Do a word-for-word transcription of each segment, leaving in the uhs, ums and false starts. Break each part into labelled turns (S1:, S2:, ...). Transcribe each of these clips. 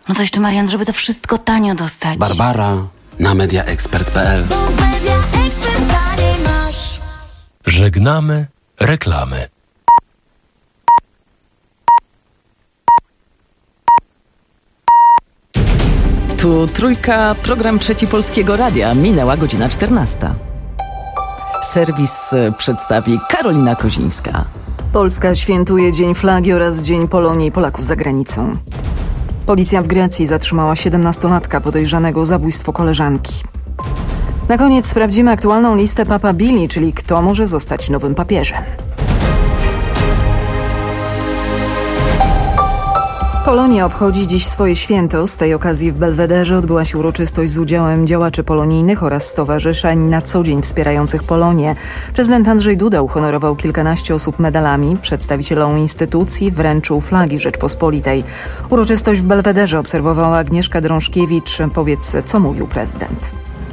S1: No to jeszcze, Marian, żeby to wszystko tanio dostać.
S2: Barbara na mediaexpert kropka p l.
S3: Żegnamy reklamy.
S4: Tu Trójka, program Trzeci Polskiego Radia. Minęła godzina czternasta. Serwis przedstawi Karolina Kozińska. Polska świętuje Dzień Flagi oraz Dzień Polonii i Polaków za granicą. Policja w Grecji zatrzymała siedemnastolatka podejrzanego o zabójstwo koleżanki. Na koniec sprawdzimy aktualną listę papabili, czyli kto może zostać nowym papieżem. Polonia obchodzi dziś swoje święto. Z tej okazji w Belwederze odbyła się uroczystość z udziałem działaczy polonijnych oraz stowarzyszeń na co dzień wspierających Polonię. Prezydent Andrzej Duda uhonorował kilkanaście osób medalami. Przedstawicielom instytucji wręczył flagi Rzeczpospolitej. Uroczystość w Belwederze obserwowała Agnieszka Drążkiewicz. Powiedz, co mówił prezydent.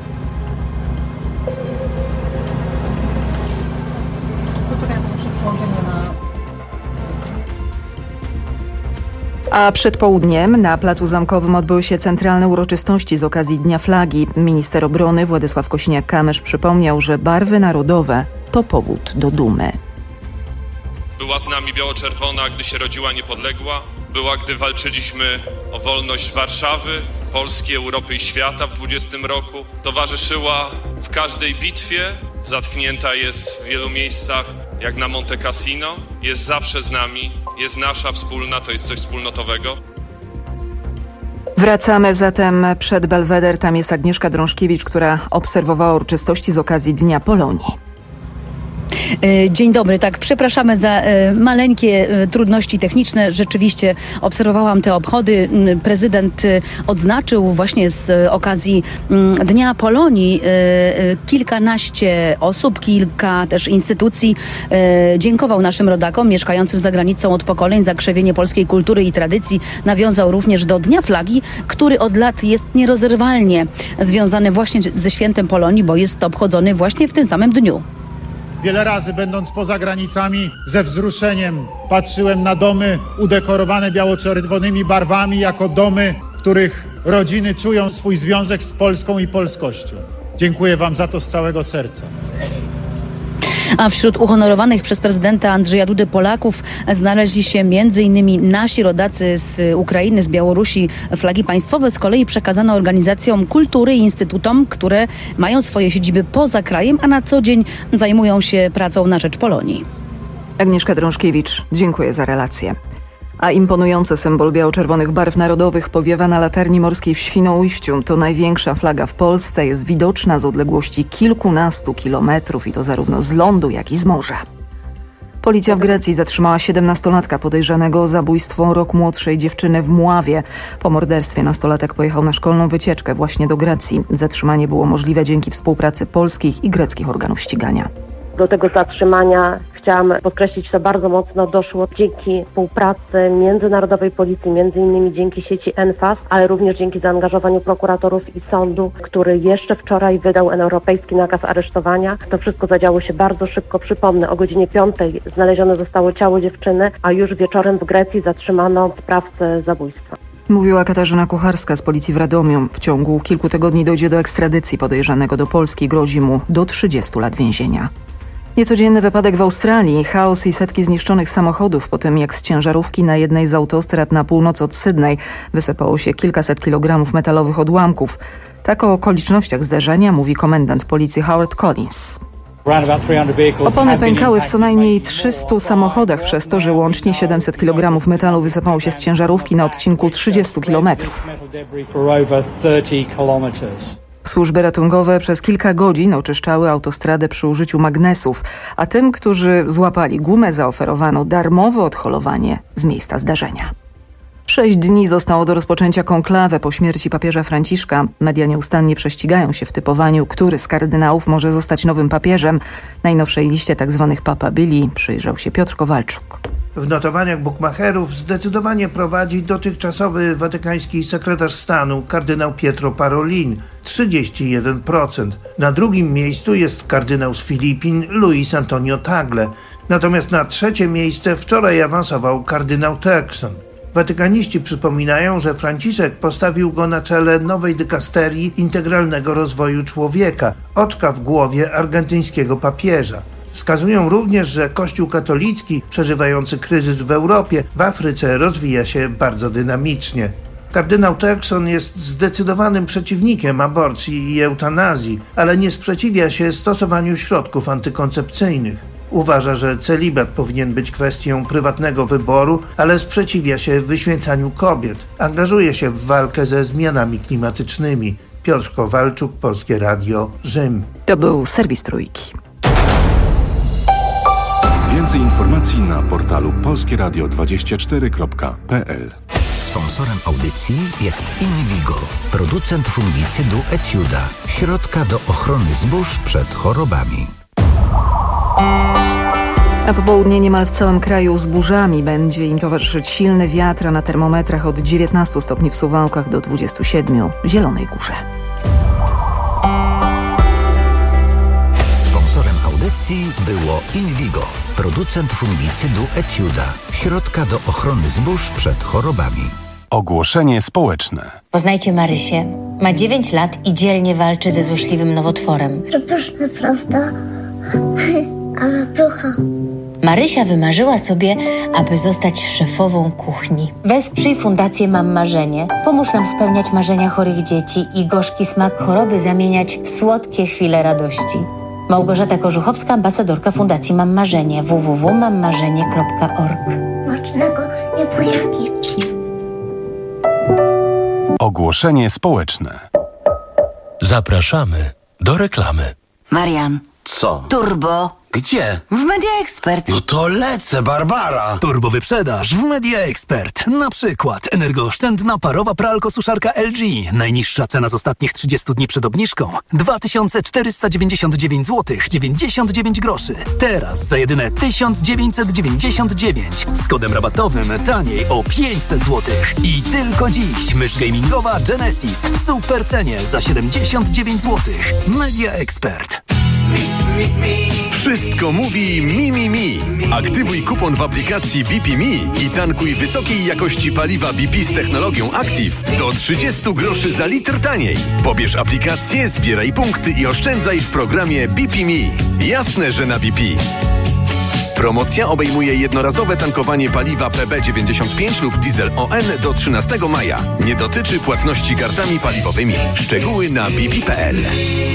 S4: A przed południem na Placu Zamkowym odbyły się centralne uroczystości z okazji Dnia Flagi. Minister obrony Władysław Kosiniak-Kamysz przypomniał, że barwy narodowe to powód do dumy.
S5: Była z nami biało-czerwona, gdy się rodziła niepodległa. Była, gdy walczyliśmy o wolność Warszawy, Polski, Europy i świata w dwudziestym roku. Towarzyszyła w każdej bitwie. Zatknięta jest w wielu miejscach, jak na Monte Cassino. Jest zawsze z nami, jest nasza wspólna, to jest coś wspólnotowego.
S4: Wracamy zatem przed Belweder. Tam jest Agnieszka Drążkiewicz, która obserwowała uroczystości z okazji Dnia Polonii.
S6: Dzień dobry, tak, przepraszamy za maleńkie trudności techniczne. Rzeczywiście obserwowałam te obchody. Prezydent odznaczył właśnie z okazji Dnia Polonii kilkanaście osób, kilka też instytucji. Dziękował naszym rodakom mieszkającym za granicą od pokoleń za krzewienie polskiej kultury i tradycji. Nawiązał również do Dnia Flagi, który od lat jest nierozerwalnie związany właśnie ze świętem Polonii, bo jest obchodzony właśnie w tym samym dniu.
S7: Wiele razy, będąc poza granicami, ze wzruszeniem patrzyłem na domy udekorowane biało-czerwonymi barwami jako domy, w których rodziny czują swój związek z Polską i polskością. Dziękuję wam za to z całego serca.
S6: A wśród uhonorowanych przez prezydenta Andrzeja Dudy Polaków znaleźli się między innymi nasi rodacy z Ukrainy, z Białorusi. Flagi państwowe z kolei przekazano organizacjom kultury i instytutom, które mają swoje siedziby poza krajem, a na co dzień zajmują się pracą na rzecz Polonii.
S4: Agnieszka Drążkiewicz, dziękuję za relację. A imponujący symbol biało-czerwonych barw narodowych powiewa na latarni morskiej w Świnoujściu. To największa flaga w Polsce, jest widoczna z odległości kilkunastu kilometrów i to zarówno z lądu, jak i z morza. Policja w Grecji zatrzymała siedemnastolatka podejrzanego o zabójstwo rok młodszej dziewczyny w Mławie. Po morderstwie nastolatek pojechał na szkolną wycieczkę właśnie do Grecji. Zatrzymanie było możliwe dzięki współpracy polskich i greckich organów ścigania.
S8: Do tego zatrzymania chciałam podkreślić to bardzo mocno, doszło dzięki współpracy międzynarodowej policji, między innymi dzięki sieci ENFAS, ale również dzięki zaangażowaniu prokuratorów i sądu, który jeszcze wczoraj wydał europejski nakaz aresztowania. To wszystko zadziało się bardzo szybko. Przypomnę, o godzinie piątej znalezione zostało ciało dziewczyny, a już wieczorem w Grecji zatrzymano sprawcę zabójstwa.
S4: Mówiła Katarzyna Kucharska z policji w Radomiu. W ciągu kilku tygodni dojdzie do ekstradycji podejrzanego do Polski. Grozi mu do trzydziestu lat więzienia. Niecodzienny wypadek w Australii, chaos i setki zniszczonych samochodów po tym, jak z ciężarówki na jednej z autostrad na północ od Sydney wysypało się kilkaset kilogramów metalowych odłamków. Tak o okolicznościach zdarzenia mówi komendant policji Howard Collins. Opony pękały w co najmniej trzystu samochodach przez to, że łącznie siedemset kilogramów metalu wysypało się z ciężarówki na odcinku trzydziestu kilometrów. Służby ratunkowe przez kilka godzin oczyszczały autostradę przy użyciu magnesów, a tym, którzy złapali gumę, zaoferowano darmowe odholowanie z miejsca zdarzenia. Sześć dni zostało do rozpoczęcia konklawę po śmierci papieża Franciszka. Media nieustannie prześcigają się w typowaniu, który z kardynałów może zostać nowym papieżem. Najnowszej liście tzw. papabili przyjrzał się Piotr Kowalczuk.
S9: W notowaniach bukmacherów zdecydowanie prowadzi dotychczasowy watykański sekretarz stanu kardynał Pietro Parolin, trzydzieści jeden procent. Na drugim miejscu jest kardynał z Filipin Luis Antonio Tagle. Natomiast na trzecie miejsce wczoraj awansował kardynał Turkson. Watykaniści przypominają, że Franciszek postawił go na czele nowej dykasterii integralnego rozwoju człowieka, oczka w głowie argentyńskiego papieża. Wskazują również, że Kościół katolicki, przeżywający kryzys w Europie, w Afryce rozwija się bardzo dynamicznie. Kardynał Turkson jest zdecydowanym przeciwnikiem aborcji i eutanazji, ale nie sprzeciwia się stosowaniu środków antykoncepcyjnych. Uważa, że celibat powinien być kwestią prywatnego wyboru, ale sprzeciwia się wyświęcaniu kobiet. Angażuje się w walkę ze zmianami klimatycznymi. Piotr Kowalczuk, Polskie Radio, Rzym.
S4: To był serwis Trójki.
S10: Więcej informacji na portalu polskieradio dwadzieścia cztery kropka p l.
S11: Sponsorem audycji jest Invigo, producent fungicydu Etiuda, środka do ochrony zbóż przed chorobami.
S4: A po południe niemal w całym kraju z burzami będzie im towarzyszyć silny wiatr, a na termometrach od dziewiętnastu stopni w Suwałkach do dwudziestu siedmiu w Zielonej Górze.
S11: Sponsorem audycji było Invigo, producent fungicydu Etiuda, środka do ochrony zbóż przed chorobami.
S10: Ogłoszenie społeczne.
S12: Poznajcie Marysię. Ma dziewięć lat i dzielnie walczy ze złośliwym nowotworem.
S13: To pyszne, prawda? Ale pycha.
S12: Marysia wymarzyła sobie, aby zostać szefową kuchni. Wesprzyj Fundację Mam Marzenie. Pomóż nam spełniać marzenia chorych dzieci i gorzki smak choroby zamieniać w słodkie chwile radości. Małgorzata Korzuchowska, ambasadorka Fundacji Mam Marzenie. w w w kropka mam marzenie kropka org.
S13: Smacznego, nie buziaki.
S10: Ogłoszenie społeczne.
S3: Zapraszamy do reklamy.
S1: Marian.
S2: Co?
S1: Turbo.
S2: Gdzie?
S1: W Media Expert.
S2: No to lecę, Barbara.
S14: Turbo wyprzedaż w Media Expert. Na przykład energooszczędna parowa pralko-suszarka L G. Najniższa cena z ostatnich trzydziestu dni przed obniżką. dwa tysiące czterysta dziewięćdziesiąt dziewięć złotych dziewięćdziesiąt dziewięć groszy. Teraz za jedyne tysiąc dziewięćset dziewięćdziesiąt dziewięć. Z kodem rabatowym taniej o pięćset złotych. I tylko dziś mysz gamingowa Genesis w super cenie za siedemdziesiąt dziewięć złotych. Media Expert.
S15: Wszystko mówi Mi Mi Mi. Aktywuj kupon w aplikacji B P Mi i tankuj wysokiej jakości paliwa B P z technologią Active do trzydziestu groszy za litr taniej. Pobierz aplikację, zbieraj punkty i oszczędzaj w programie B P Mi. Jasne, że na B P. Promocja obejmuje jednorazowe tankowanie paliwa P B dziewięćdziesiąt pięć lub diesel O N do trzynastego maja. Nie dotyczy płatności kartami paliwowymi. Szczegóły na b p kropka p l.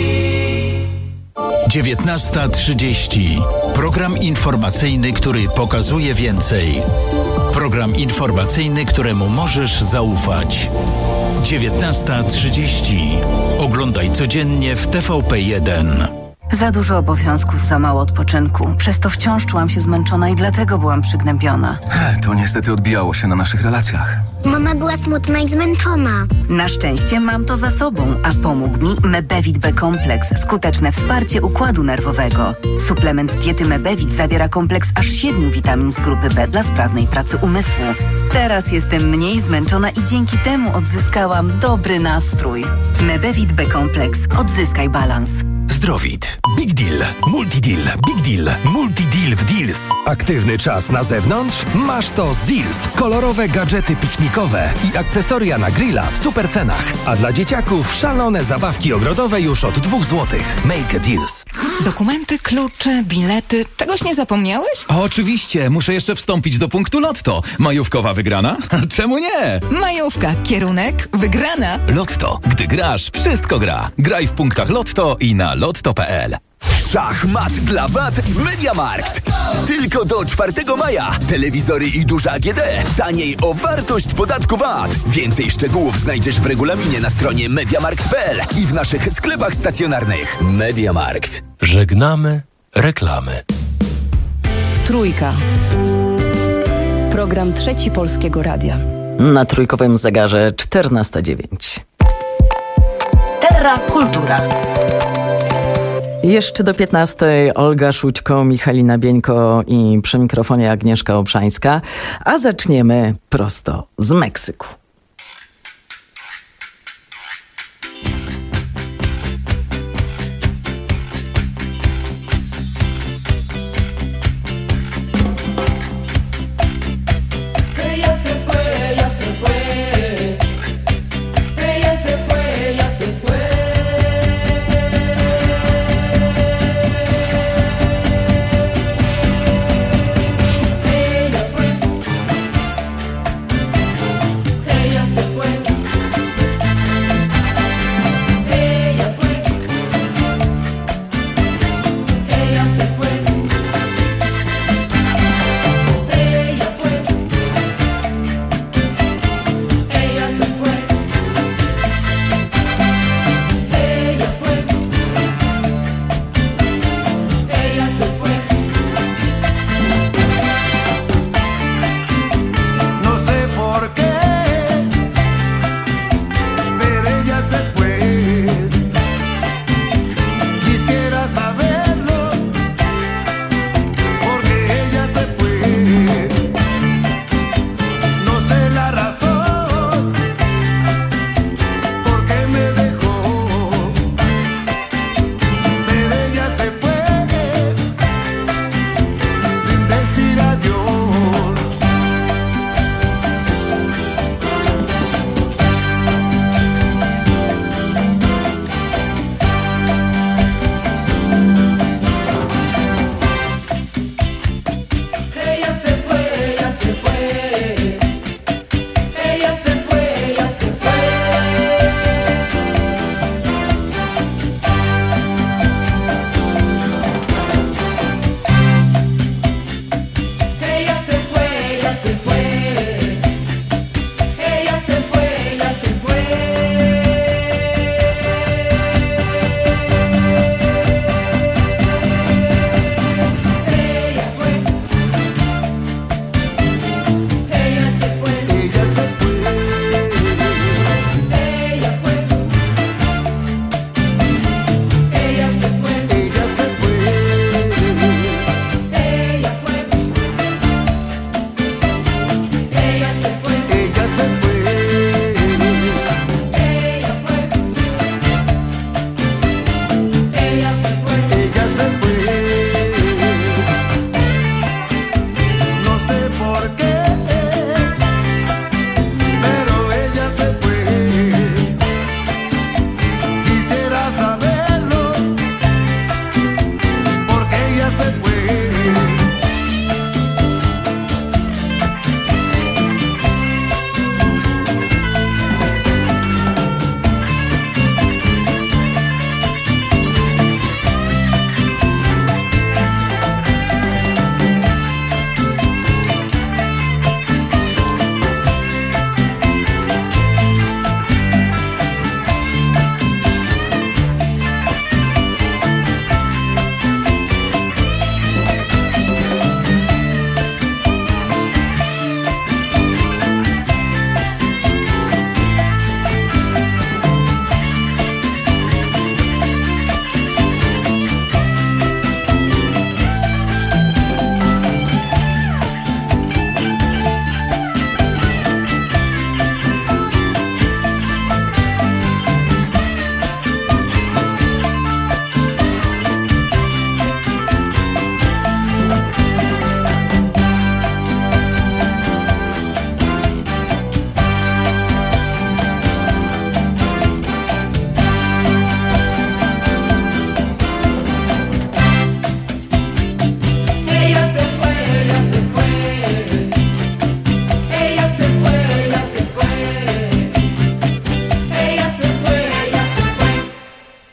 S11: dziewiętnasta trzydzieści. Program informacyjny, który pokazuje więcej. Program informacyjny, któremu możesz zaufać. dziewiętnasta trzydzieści. Oglądaj codziennie w T V P jeden.
S1: Za dużo obowiązków, za mało odpoczynku. Przez to wciąż czułam się zmęczona i dlatego byłam przygnębiona.
S16: To niestety odbijało się na naszych relacjach.
S13: Mama była smutna i zmęczona.
S1: Na szczęście mam to za sobą, a pomógł mi Mebevit B Kompleks. Skuteczne wsparcie układu nerwowego. Suplement diety Mebevit zawiera kompleks aż siedmiu witamin z grupy B dla sprawnej pracy umysłu. Teraz jestem mniej zmęczona i dzięki temu odzyskałam dobry nastrój. Mebevit B Kompleks. Odzyskaj balans.
S17: Zdrowit. Big Deal. Multi-Deal. Big Deal. Multi-Deal w Deals. Aktywny czas na zewnątrz? Masz to z Deals. Kolorowe gadżety piknikowe i akcesoria na grilla w super cenach. A dla dzieciaków szalone zabawki ogrodowe już od dwóch złotych. Make a Deals.
S18: Dokumenty, klucze, bilety. Czegoś nie zapomniałeś?
S17: Oczywiście. Muszę jeszcze wstąpić do punktu Lotto. Majówkowa wygrana? Czemu nie?
S18: Majówka. Kierunek wygrana.
S17: Lotto. Gdy grasz, wszystko gra. Graj w punktach Lotto i na lotto kropka p l.
S19: Szachmat dla V A T w MediaMarkt. Tylko do czwartego maja. Telewizory i duże A G D. Taniej o wartość podatku V A T. Więcej szczegółów znajdziesz w regulaminie na stronie mediamarkt kropka p l i w naszych sklepach stacjonarnych. MediaMarkt.
S3: Żegnamy reklamy.
S6: Trójka. Program Trzeci Polskiego Radia.
S20: Na trójkowym zegarze czternasta dziewięć.
S1: Terra Kultura.
S20: Jeszcze do piętnastej Olga Szućko, Michalina Bieńko i przy mikrofonie Agnieszka Obszańska. A zaczniemy prosto z Meksyku.
S21: Que ya se fue.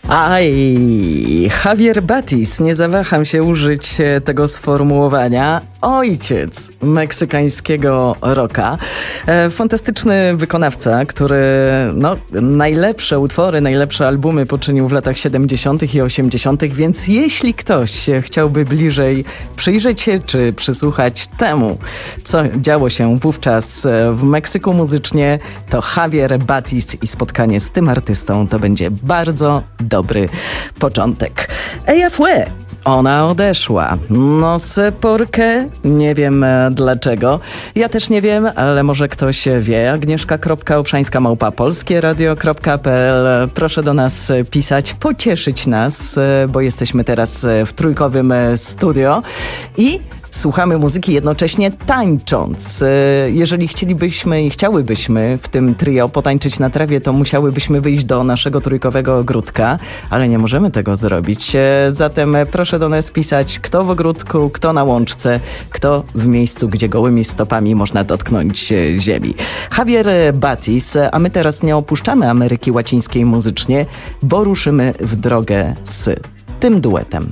S20: Aj, Javier Batis, nie zawaham się użyć tego sformułowania, ojciec meksykańskiego rocka. Fantastyczny wykonawca, który no, najlepsze utwory, najlepsze albumy poczynił w latach siedemdziesiątych i osiemdziesiątych, więc jeśli ktoś chciałby bliżej przyjrzeć się czy przysłuchać temu, co działo się wówczas w Meksyku muzycznie, to Javier Batis i spotkanie z tym artystą to będzie bardzo dobry początek. Ella fue. Ona odeszła. No sé por qué? Nie wiem dlaczego. Ja też nie wiem, ale może ktoś wie. Agnieszka kropka obszańska małpa polskie radio kropka p l. Proszę do nas pisać, pocieszyć nas, bo jesteśmy teraz w trójkowym studio i słuchamy muzyki jednocześnie tańcząc. Jeżeli chcielibyśmy i chciałybyśmy w tym trio potańczyć na trawie, to musiałybyśmy wyjść do naszego trójkowego ogródka, ale nie możemy tego zrobić. Zatem proszę do nas pisać, kto w ogródku, kto na łączce, kto w miejscu, gdzie gołymi stopami można dotknąć ziemi. Javier Batis, a my teraz nie opuszczamy Ameryki Łacińskiej muzycznie, bo ruszymy w drogę z tym duetem.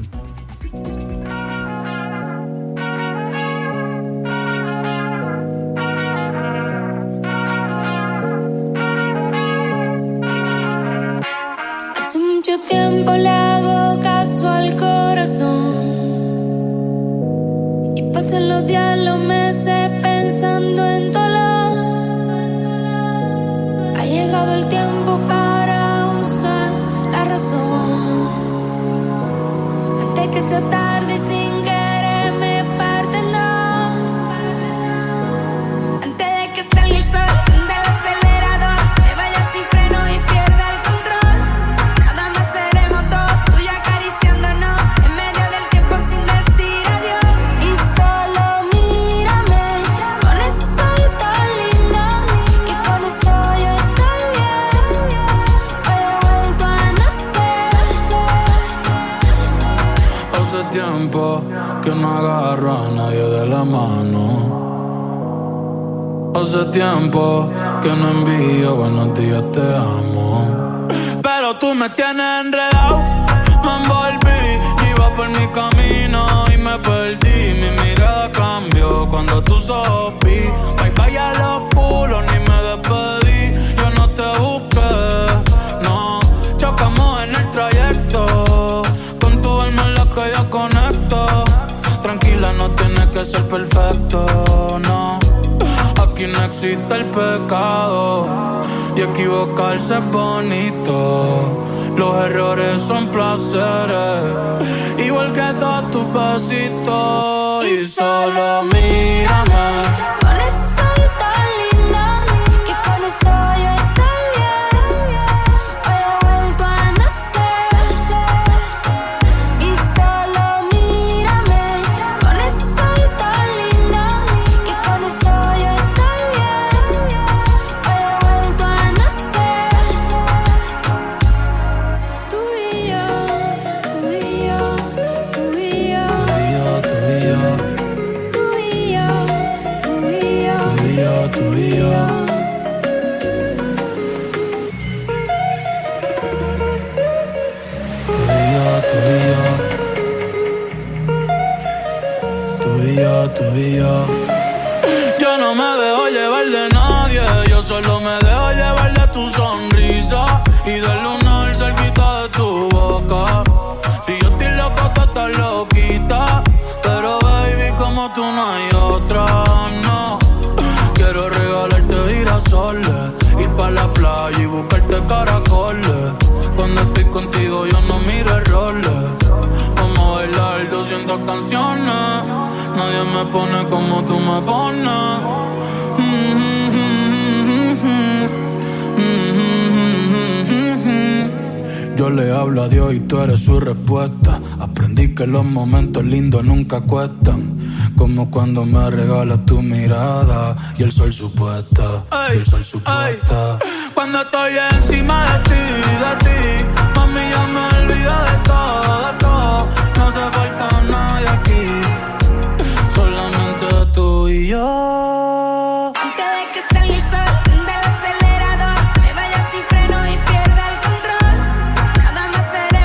S21: Tiempo le hago caso al corazón y pasan los días, los meses pensando en dolor. Ha llegado el tiempo para usar la razón antes que sea tarde y sin querer me parte no. Antes de que salga el sol del acelerador, me vaya sin freno y pierda el control. Nada más seremos dos, tú y acariciándonos en medio del tiempo sin decir adiós. Y solo mírame con ese ojito lindo, que con eso yo estoy bien. Hoy he vuelto a nacer.
S22: Hace tiempo que no agarro a nadie de la mano. Hace tiempo que no envío buenos días, te amo. Pero tú me tienes enredado, me envolví, iba por mi camino y me perdí. Mi mirada cambió cuando tú sopí. Bye bye a los culos, ni me despedí. Yo no te busqué, no. Chocamos en el trayecto, con tu alma en la que yo conecto. Tranquila, no tienes que ser perfecto, no. Aquí no existe el pecado y equivocarse es bonito. Los errores son placeres, igual que todos tus besitos. Y solo mírame
S21: con ese ojito lindo, que con eso yo estoy bien. Hoy he vuelto a nacer. Y solo mírame con ese ojito lindo, que con eso yo estoy bien. Hoy he vuelto a nacer. Tú y yo, tú y yo, tú y yo,
S22: Tú y yo,
S21: tú y yo, tú y yo,
S22: tú y yo, tú y yo. Tú y yo, tú y yo. Yo no me dejo llevar de nadie, yo solo me dejo llevar de tu sonrisa y del lunar cerquita de tu boca. Si yo estoy loco, tú estás loquita, pero baby, como tú no hay otra, no. Quiero regalarte girasoles, ir pa' la playa y buscarte caracoles. Cuando estoy contigo yo no miro errores. Vamos a bailar doscientas canciones, nadie me pone como tú me pones. Yo le hablo a Dios y tú eres su respuesta. Aprendí que los momentos lindos nunca cuestan, como cuando me regalas tu mirada y el sol supuesta, y el sol supuesta. Cuando estoy encima de ti, de ti, mami, ya me olvido de todo, de todo. No hace falta nadie aquí, solamente tú y yo.
S21: antes de que salga el sol del acelerador, me vaya sin freno y pierda el control. Nada más será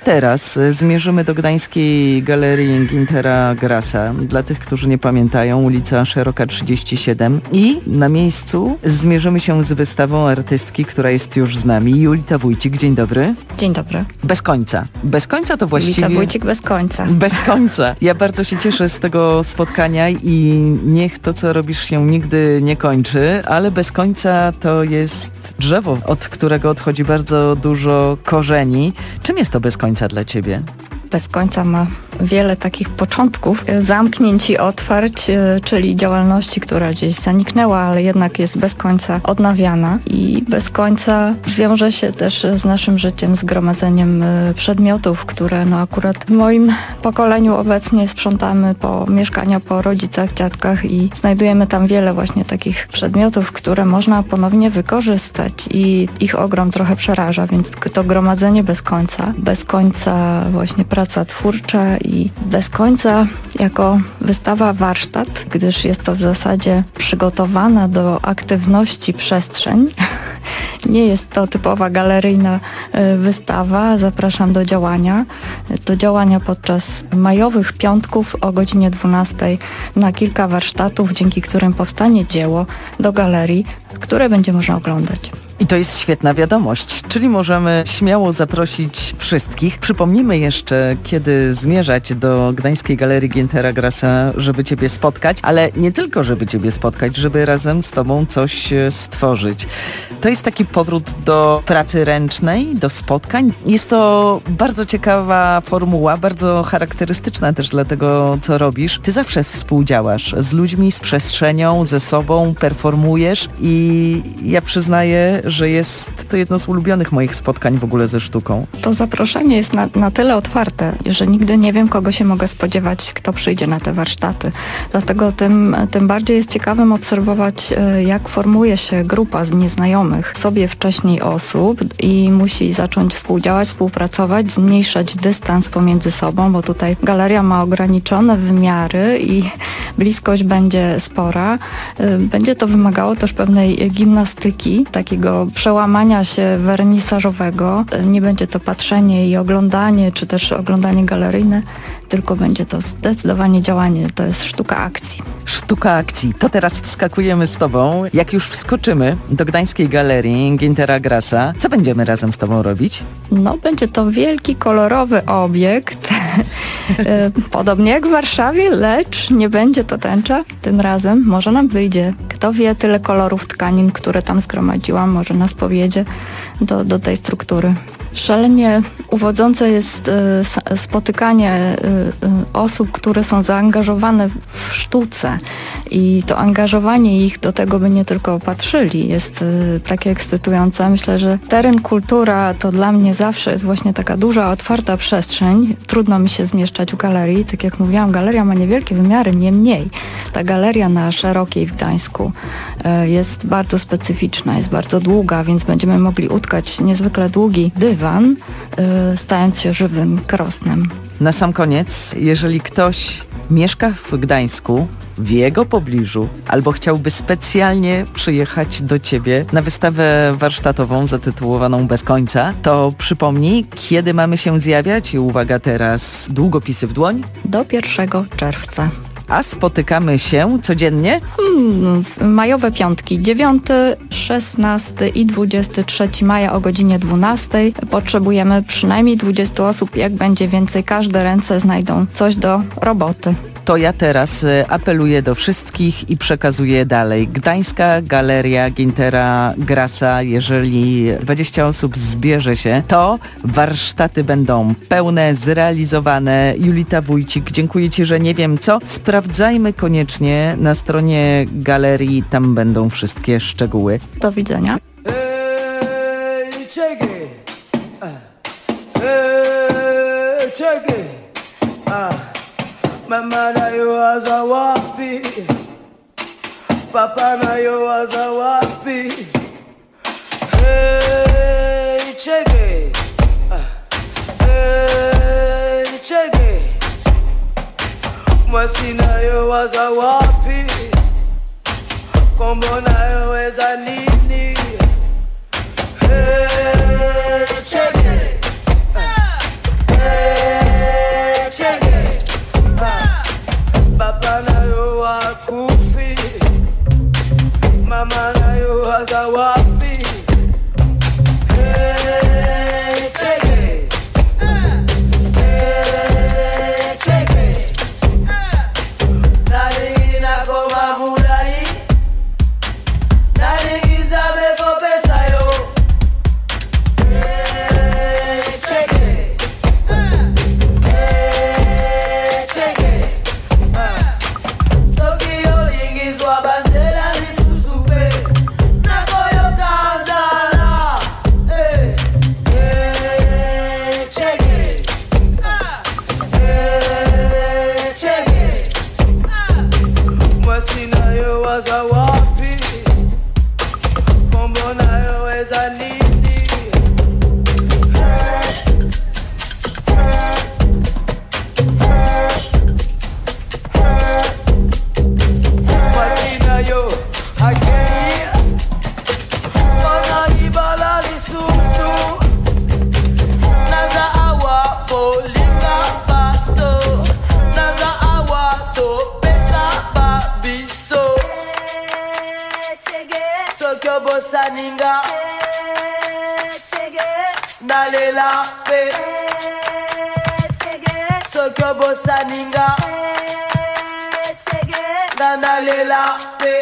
S20: teraz zmierzymy do Gdańskiej Galerii Gintera Grassa. Dla tych, którzy nie pamiętają, ulica Szeroka trzydzieści siedem. I na miejscu zmierzymy się z wystawą artystki, która jest już z nami. Julita Wójcik, dzień dobry.
S5: Dzień dobry.
S20: Bez końca. Bez końca to właściwie...
S5: Julita Wójcik bez końca.
S20: Bez końca. Ja bardzo się cieszę z tego spotkania i niech to, co robisz, się nigdy nie kończy, ale bez końca to jest drzewo, od którego odchodzi bardzo dużo korzeni. Czym jest to bez końca dla ciebie?
S5: Bez końca ma wiele takich początków, zamknięć i otwarć, czyli działalności, która gdzieś zaniknęła, ale jednak jest bez końca odnawiana i bez końca wiąże się też z naszym życiem, z gromadzeniem przedmiotów, które no akurat w moim pokoleniu obecnie sprzątamy po mieszkania, po rodzicach, dziadkach i znajdujemy tam wiele właśnie takich przedmiotów, które można ponownie wykorzystać i ich ogrom trochę przeraża, więc to gromadzenie bez końca, bez końca właśnie praca twórcza i bez końca jako wystawa warsztat, gdyż jest to w zasadzie przygotowana do aktywności przestrzeń. Nie jest to typowa galeryjna wystawa. Zapraszam do działania. Do działania podczas majowych piątków o godzinie dwunastej na kilka warsztatów, dzięki którym powstanie dzieło do galerii, które będzie można oglądać.
S20: I to jest świetna wiadomość, czyli możemy śmiało zaprosić wszystkich. Przypomnijmy jeszcze, kiedy zmierzać do Gdańskiej Galerii Gintera Grassa, żeby ciebie spotkać, ale nie tylko, żeby ciebie spotkać, żeby razem z tobą coś stworzyć. To jest taki powrót do pracy ręcznej, do spotkań. Jest to bardzo ciekawa formuła, bardzo charakterystyczna też dla tego, co robisz. Ty zawsze współdziałasz z ludźmi, z przestrzenią, ze sobą, performujesz i ja przyznaję, że jest to jedno z ulubionych moich spotkań w ogóle ze sztuką.
S5: To zaproszenie jest na, na tyle otwarte, że nigdy nie wiem, kogo się mogę spodziewać, kto przyjdzie na te warsztaty. Dlatego tym, tym bardziej jest ciekawym obserwować, jak formuje się grupa z nieznajomych sobie wcześniej osób i musi zacząć współdziałać, współpracować, zmniejszać dystans pomiędzy sobą, bo tutaj galeria ma ograniczone wymiary i bliskość będzie spora. Będzie to wymagało też pewnej gimnastyki, takiego przełamania się wernisażowego. Nie będzie to patrzenie i oglądanie, czy też oglądanie galeryjne, tylko będzie to zdecydowanie działanie. To jest sztuka akcji.
S20: Sztuka akcji. To teraz wskakujemy z tobą. Jak już wskoczymy do Gdańskiej Galerii Gintera Grassa, co będziemy razem z tobą robić?
S5: No, będzie to wielki, kolorowy obiekt. Podobnie jak w Warszawie, lecz nie będzie to tęcza. Tym razem może nam wyjdzie. Kto wie, tyle kolorów tkanin, które tam zgromadziłam, może nas powiedzie do, do tej struktury. Szalenie uwodzące jest y, spotykanie y, y, osób, które są zaangażowane w sztuce i to angażowanie ich do tego, by nie tylko patrzyli, jest y, takie ekscytujące. Myślę, że teren kultura to dla mnie zawsze jest właśnie taka duża, otwarta przestrzeń. Trudno mi się zmieszczać w galerii. Tak jak mówiłam, galeria ma niewielkie wymiary, niemniej ta galeria na Szerokiej w Gdańsku y, jest bardzo specyficzna, jest bardzo długa, więc będziemy mogli utkać niezwykle długi dywan, y, stając się żywym krosnem.
S20: Na sam koniec, jeżeli ktoś mieszka w Gdańsku, w jego pobliżu, albo chciałby specjalnie przyjechać do ciebie na wystawę warsztatową zatytułowaną Bez końca, to przypomnij, kiedy mamy się zjawiać i uwaga teraz, długopisy w dłoń?
S5: Do pierwszego czerwca.
S20: A spotykamy się codziennie?
S5: Hmm, majowe piątki, dziewiąty, szesnasty i dwudziestego trzeciego maja o godzinie dwunastej. Potrzebujemy przynajmniej dwudziestu osób, jak będzie więcej, każde ręce znajdą coś do roboty.
S20: To ja teraz apeluję do wszystkich i przekazuję dalej. Gdańska Galeria Gintera Grassa, jeżeli dwadzieścia osób zbierze się, to warsztaty będą pełne, zrealizowane. Julita Wójcik, dziękuję ci, że nie wiem co. Sprawdzajmy koniecznie na stronie galerii, tam będą wszystkie szczegóły.
S5: Do widzenia.
S21: Hey, check it. Uh. Hey, check it. Uh. Mama na yo waza wapi, papa na yo waza wapi. Hey, check it. Uh. Hey, check it. Mwasi na yo waza wapi, kombo na yo weza nini. Hey, check it. Uh.
S7: unaweza nini? Masina yo haki Mana ibala ni susu Naza awa polinga bato Naza awa to pesa babiso Sokyo bossa ninga Nalela pe Sokyo bossa ninga Nalela pe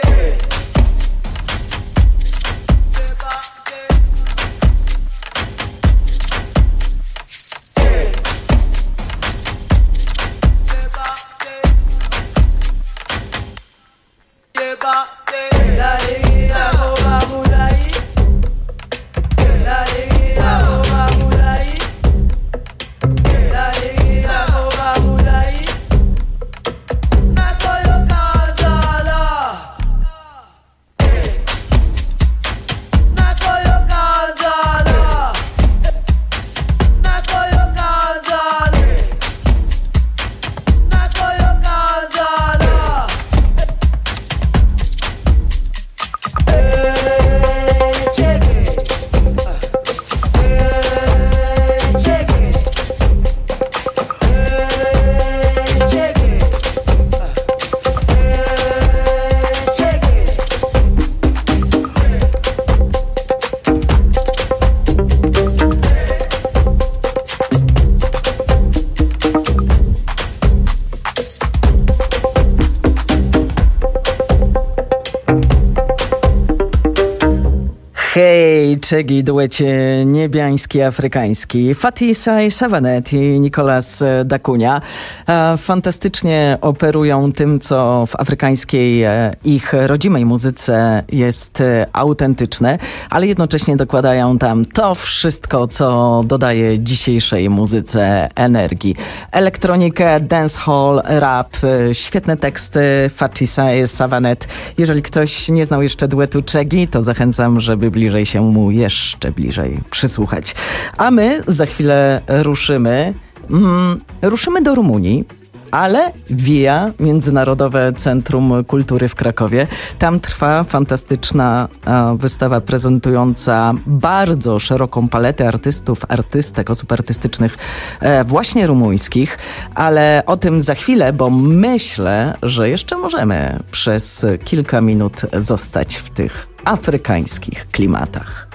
S20: Hej, Czegi, duecie niebiański, afrykański. Fatty Say Savanet i Nicolas Dacunia fantastycznie operują tym, co w afrykańskiej ich rodzimej muzyce jest autentyczne, ale jednocześnie dokładają tam to wszystko, co dodaje dzisiejszej muzyce energii. Elektronikę, dancehall, rap, świetne teksty Fatty Say Savanet. Jeżeli ktoś nie znał jeszcze duetu Czegi, to zachęcam, żeby bliżej się mu jeszcze bliżej przysłuchać. A my za chwilę ruszymy. Mm, ruszymy do Rumunii, ale via Międzynarodowe Centrum Kultury w Krakowie. Tam trwa fantastyczna e, wystawa prezentująca bardzo szeroką paletę artystów, artystek, osób artystycznych e, właśnie rumuńskich, ale o tym za chwilę, bo myślę, że jeszcze możemy przez kilka minut zostać w tych afrykańskich klimatach.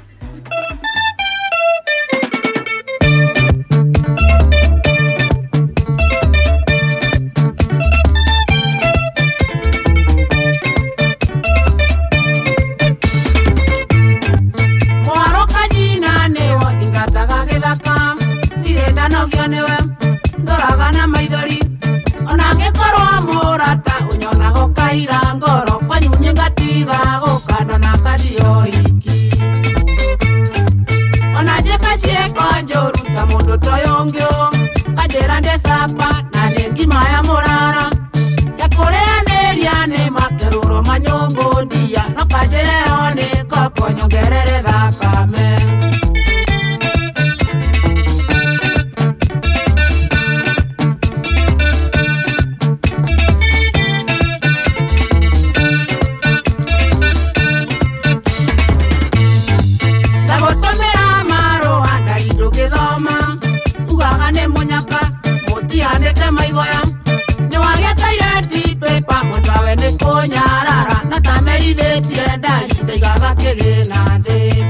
S8: Irangoro kwa nyunyenga tiga go kano na kadio iki onaje kachie konjo ruta mondo toyongyo kajera nde sapa na nengi maya morara ya korea neriane makeruro manyongo ndia no kajere one kokonyo gerere dhakame Nyarara na tameri de tienda ite gaga kege na de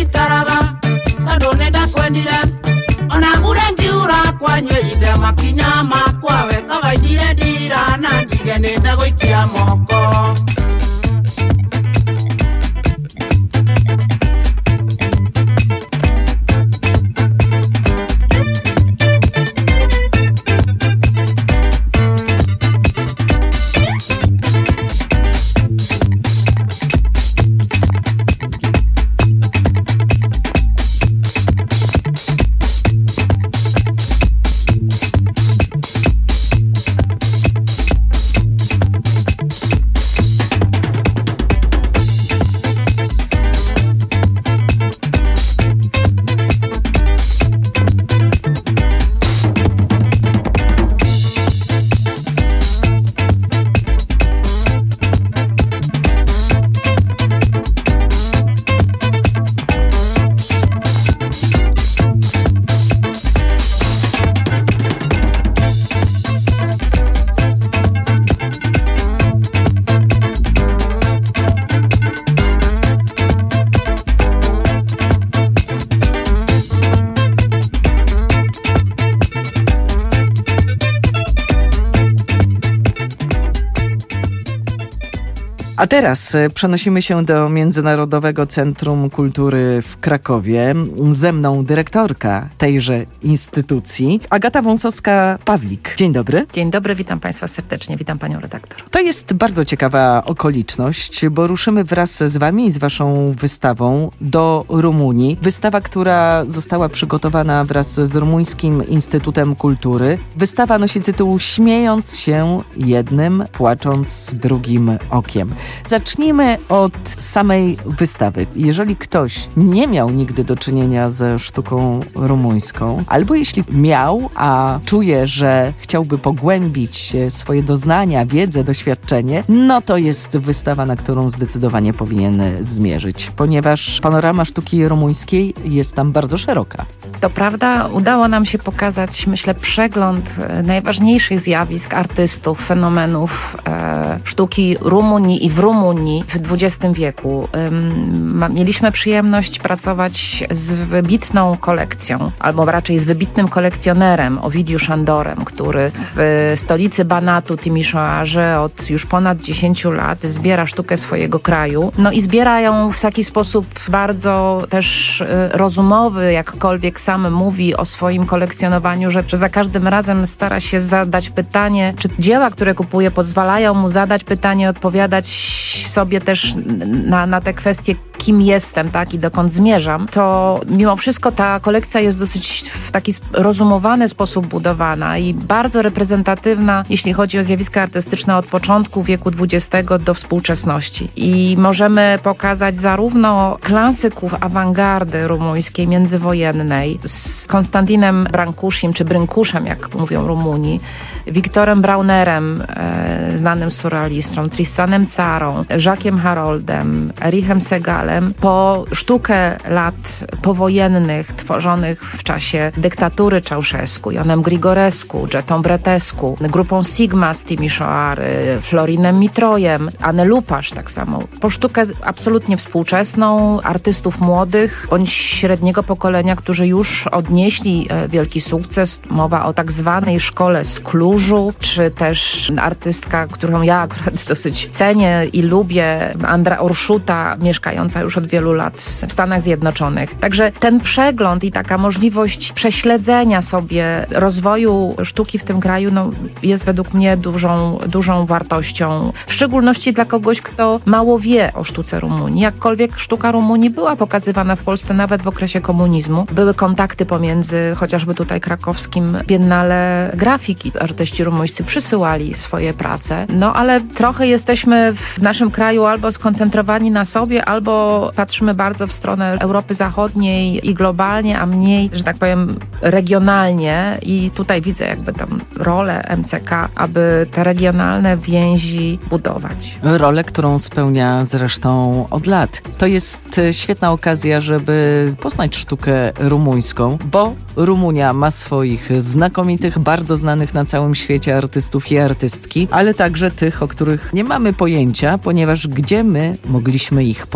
S8: itaraga tandone dakwendire ona burengiura kwanywerire makinyama kwawe kabaidire ndira na ndigenete gũikia moko.
S20: A teraz przenosimy się do Międzynarodowego Centrum Kultury w Krakowie. Ze mną dyrektorka tejże instytucji, Agata Wąsowska-Pawlik. Dzień dobry.
S4: Dzień dobry, witam Państwa serdecznie, witam Panią redaktor.
S20: To jest bardzo ciekawa okoliczność, bo ruszymy wraz z Wami i z Waszą wystawą do Rumunii. Wystawa, która została przygotowana wraz z Rumuńskim Instytutem Kultury. Wystawa nosi tytuł Śmiejąc się jednym, płacząc drugim okiem. Zacznijmy od samej wystawy. Jeżeli ktoś nie miał nigdy do czynienia ze sztuką rumuńską, albo jeśli miał, a czuje, że chciałby pogłębić swoje doznania, wiedzę, doświadczenie, no to jest wystawa, na którą zdecydowanie powinien zmierzyć, ponieważ panorama sztuki rumuńskiej jest tam bardzo szeroka.
S4: To prawda, udało nam się pokazać, myślę, przegląd najważniejszych zjawisk, artystów, fenomenów e, sztuki Rumunii i w Rumunii w dwudziestym wieku. E, mieliśmy przyjemność pracować z wybitną kolekcją, albo raczej z wybitnym kolekcjonerem, Ovidiu Szandorem, który w stolicy Banatu, Timișoarze od już ponad dziesięciu lat zbiera sztukę swojego kraju. No i zbiera ją w taki sposób bardzo też e, rozumowy, jakkolwiek sam mówi o swoim kolekcjonowaniu, że, że za każdym razem stara się zadać pytanie, czy dzieła, które kupuje, pozwalają mu zadać pytanie, odpowiadać sobie też na, na te kwestie, kim jestem, tak, i dokąd zmierzam, to mimo wszystko ta kolekcja jest dosyć w taki rozumowany sposób budowana i bardzo reprezentatywna, jeśli chodzi o zjawiska artystyczne od początku wieku dwudziestego do współczesności. I możemy pokazać zarówno klasyków awangardy rumuńskiej, międzywojennej, z Konstantinem Brancusim, czy Brynkuszem, jak mówią Rumuni, Wiktorem Braunerem, e, znanym surrealistą, Tristanem Carą, Jacques'em Haroldem, Erichem Segalem, po sztukę lat powojennych tworzonych w czasie dyktatury Ceausescu, Ionem Grigorescu, Getą Bretescu, grupą Sigma z Timișoary, Florinem Mitrojem, Anę Lupasz tak samo. Po sztukę absolutnie współczesną, artystów młodych bądź średniego pokolenia, którzy już odnieśli wielki sukces. Mowa o tak zwanej szkole z Klużu, czy też artystka, którą ja akurat dosyć cenię i lubię, Andra Orszuta, mieszkająca już od wielu lat w Stanach Zjednoczonych. Także ten przegląd i taka możliwość prześledzenia sobie rozwoju sztuki w tym kraju no, jest według mnie dużą, dużą wartością. W szczególności dla kogoś, kto mało wie o sztuce Rumunii. Jakkolwiek sztuka Rumunii była pokazywana w Polsce nawet w okresie komunizmu. Były kontakty pomiędzy chociażby tutaj krakowskim Biennale Grafiki. Artyści rumuńscy przysyłali swoje prace. No ale trochę jesteśmy w naszym kraju albo skoncentrowani na sobie, albo patrzymy bardzo w stronę Europy Zachodniej i globalnie, a mniej, że tak powiem, regionalnie. I tutaj widzę jakby tam rolę M C K, aby te regionalne więzi budować.
S20: Rolę, którą spełnia zresztą od lat. To jest świetna okazja, żeby poznać sztukę rumuńską, bo Rumunia ma swoich znakomitych, bardzo znanych na całym świecie artystów i artystki, ale także tych, o których nie mamy pojęcia, ponieważ gdzie my mogliśmy ich poznać?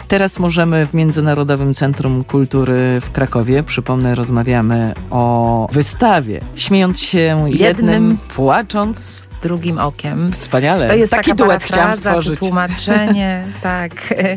S20: Teraz możemy w Międzynarodowym Centrum Kultury w Krakowie, przypomnę, rozmawiamy o wystawie Śmiejąc się jednym,
S4: Jednym
S20: płacząc
S4: drugim okiem.
S20: Wspaniale.
S4: To jest
S20: Taki
S4: taka
S20: duet chciałam
S4: parafraza,
S20: stworzyć.
S4: tłumaczenie, tak,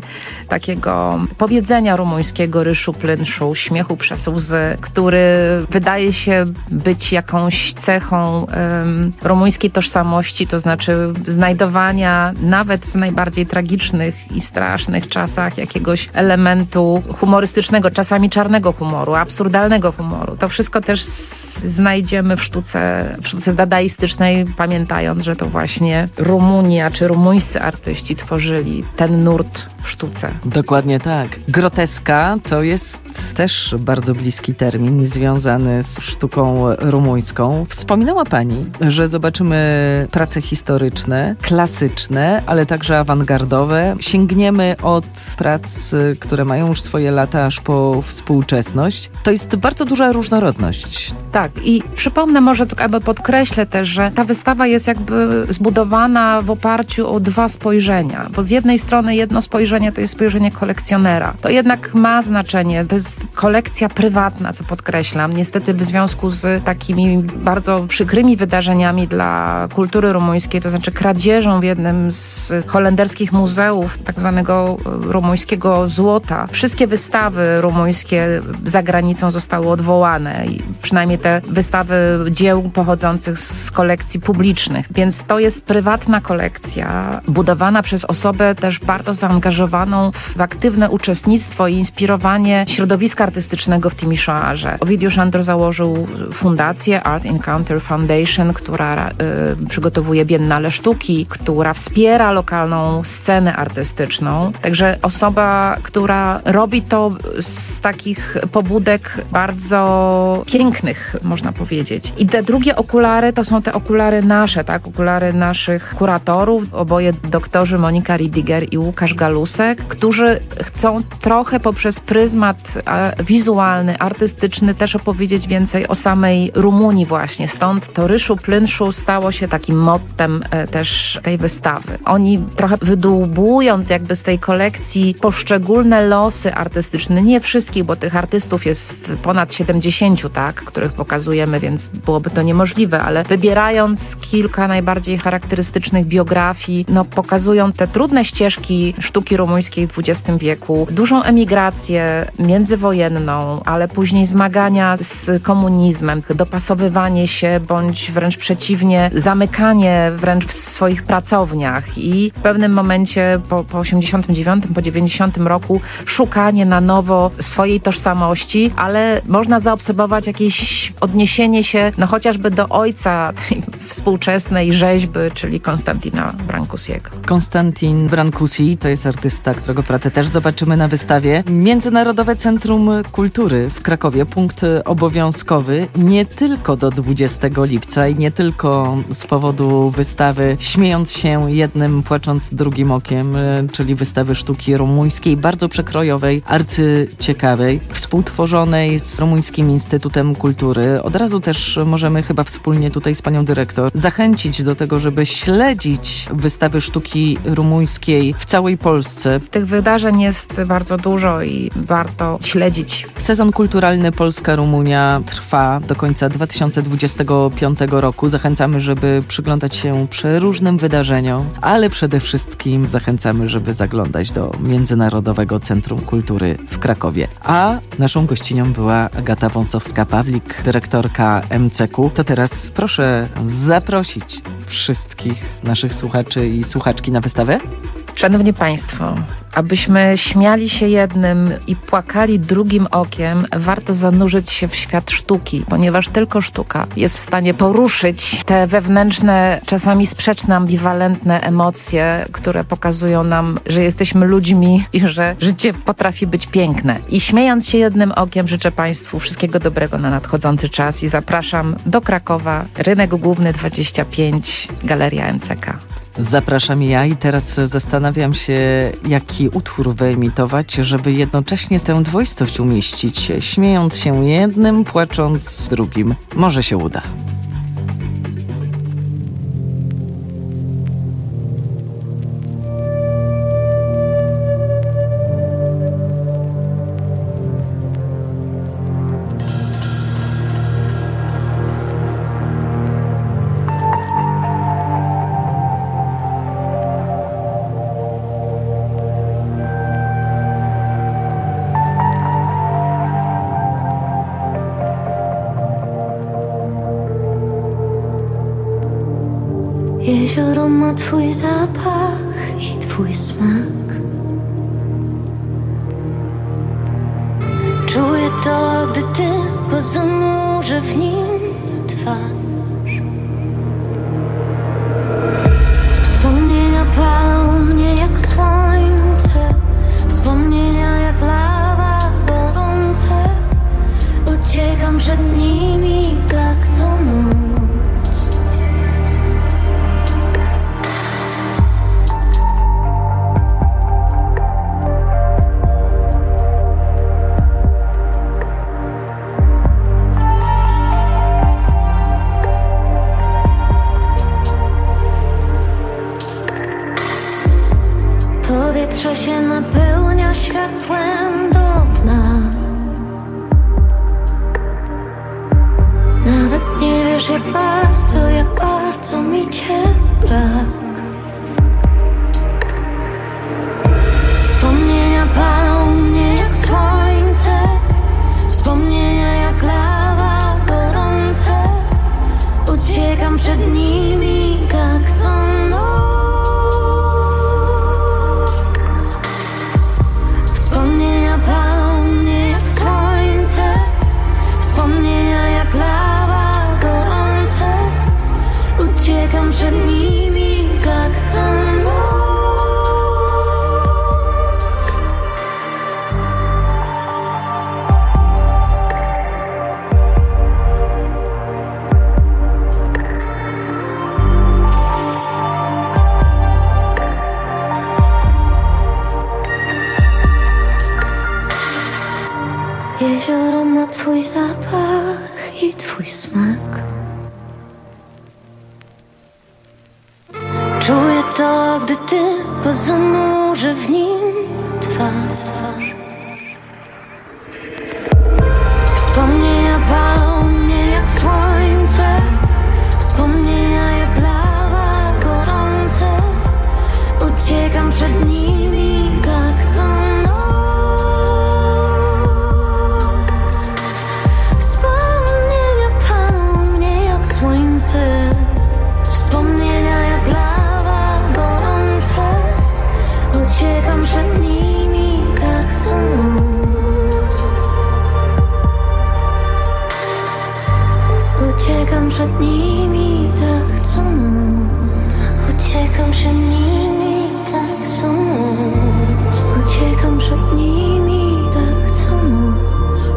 S4: takiego powiedzenia rumuńskiego ryszu plynszu, śmiechu przez łzy, który wydaje się być jakąś cechą um, rumuńskiej tożsamości, to znaczy znajdowania nawet w najbardziej tragicznych i strasznych czasach jakiegoś elementu humorystycznego, czasami czarnego humoru, absurdalnego humoru. To wszystko też znajdziemy w sztuce, w sztuce dadaistycznej, pamiętając, że to właśnie Rumunia czy rumuńscy artyści tworzyli ten nurt w sztuce.
S20: Dokładnie tak. Groteska to jest też bardzo bliski termin związany z sztuką rumuńską. Wspominała Pani, że zobaczymy prace historyczne, klasyczne, ale także awangardowe. Sięgniemy od prac, które mają już swoje lata, aż po współczesność. To jest bardzo duża różnorodność.
S4: Tak, i przypomnę może, albo podkreślę też, że ta wystawa jest jakby zbudowana w oparciu o dwa spojrzenia, bo z jednej strony jedno spojrzenie to jest spojrzenie kolekcjonera. To jednak ma znaczenie, to jest kolekcja prywatna, co podkreślam. Niestety w związku z takimi bardzo przykrymi wydarzeniami dla kultury rumuńskiej, to znaczy kradzieżą w jednym z holenderskich muzeów tak zwanego rumuńskiego złota. Wszystkie wystawy rumuńskie za granicą zostały odwołane i przynajmniej te wystawy dzieł pochodzących z kolekcji publicznych. Więc to jest prywatna kolekcja, budowana przez osobę też bardzo zaangażowaną w aktywne uczestnictwo i inspirowanie środowiska artystycznego w Timisoarze. Ovidiusz Andor założył fundację Art Encounter Foundation, która y, przygotowuje Biennale Sztuki, która wspiera lokalną scenę artystyczną. Także osoba, która robi to z takich pobudek bardzo pięknych, można powiedzieć. I te drugie okulary to są te okulary nasze, tak? Okulary naszych kuratorów, oboje doktorzy Monika Ridiger i Łukasz Galusek, którzy chcą trochę poprzez pryzmat a, wizualny, artystyczny też opowiedzieć więcej o samej Rumunii właśnie. Stąd to ryszu plynszu stało się takim mottem e, też tej wystawy. Oni trochę wydłubując jakby z tej kolekcji poszczególne losy artystyczne, nie wszystkich, bo tych artystów jest ponad siedemdziesięciu, tak? Których pokazujemy, więc byłoby to niemożliwe, ale wybierając kilka najbardziej charakterystycznych biografii, no pokazują te trudne ścieżki sztuki rumuńskiej w dwudziestym wieku, dużą emigrację międzywojenną, ale później zmagania z komunizmem, dopasowywanie się, bądź wręcz przeciwnie, zamykanie wręcz w swoich pracowniach i w pewnym momencie po, po osiemdziesiątym dziewiątym, po dziewięćdziesiątym roku szukanie na nowo swojej tożsamości, ale można zaobserwować jakieś odniesienie się no chociażby do ojca tej współczesnej rzeźby, czyli Konstantina Brancusiego.
S20: Konstantin Brancusi to jest artysta, którego pracę też zobaczymy na wystawie. Międzynarodowe Centrum Kultury w Krakowie, punkt obowiązkowy nie tylko do dwudziestego lipca i nie tylko z powodu wystawy Śmiejąc się jednym, płacząc drugim okiem, czyli wystawy sztuki rumuńskiej, bardzo przekrojowej, arcyciekawej, współtworzonej z Rumuńskim Instytutem Kultury. Od razu też możemy chyba wspólnie tutaj z panią dyrektor zachęcić do tego, żeby śledzić wystawy sztuki rumuńskiej w całej Polsce.
S4: Tych wydarzeń jest bardzo dużo i warto śledzić.
S20: Sezon kulturalny Polska-Rumunia trwa do końca dwa tysiące dwudziestego piątego roku. Zachęcamy, żeby przyglądać się przeróżnym wydarzeniom, ale przede wszystkim zachęcamy, żeby zaglądać do Międzynarodowego Centrum Kultury w Krakowie. A naszą gościnią była Agata Wąsowska-Pawlik, dyrektorka M C K. To teraz proszę zaprosić wszystkich naszych słuchaczy i słuchaczki na wystawę.
S4: Szanowni Państwo, abyśmy śmiali się jednym i płakali drugim okiem, warto zanurzyć się w świat sztuki, ponieważ tylko sztuka jest w stanie poruszyć te wewnętrzne, czasami sprzeczne, ambiwalentne emocje, które pokazują nam, że jesteśmy ludźmi i że życie potrafi być piękne. I śmiejąc się jednym okiem, życzę Państwu wszystkiego dobrego na nadchodzący czas i zapraszam do Krakowa, Rynek Główny dwadzieścia pięć, Galeria M C K.
S20: Zapraszam ja i teraz zastanawiam się, jaki utwór wyemitować, żeby jednocześnie tę dwoistość umieścić, śmiejąc się jednym, płacząc drugim. Może się uda.
S9: ma twój zapach i twój smak. Czuję to, gdy tylko zanurzę w nim twarz. Wspomnienia palą mnie jak słońce, wspomnienia jak lawa gorące. Uciekam przed nimi tak co noc. Powietrze się napełnia światłem do dna. Nawet nie wiesz jak bardzo, jak bardzo mi cię brak. Wspomnienia palą mnie jak słońce, wspomnienia jak lawa gorące. Uciekam przed nimi tak co noc. Wspomnienia palą mnie jak słońce, wspomnienia jak lawa gorące. Uciekam przed nimi tak co noc. Jezioro ma twój zapach i twój smak. Czuję to, gdy tylko zanurzę w nim twarz. Wspomnienia palą mnie jak słońce, wspomnienia jak lawa gorące. Uciekam przed nimi tak co noc. Wspomnienia jak lawa gorące. Uciekam przed nimi tak co noc. Uciekam przed nimi tak co noc. Uciekam przed nimi tak co noc. Uciekam przed nimi tak co noc.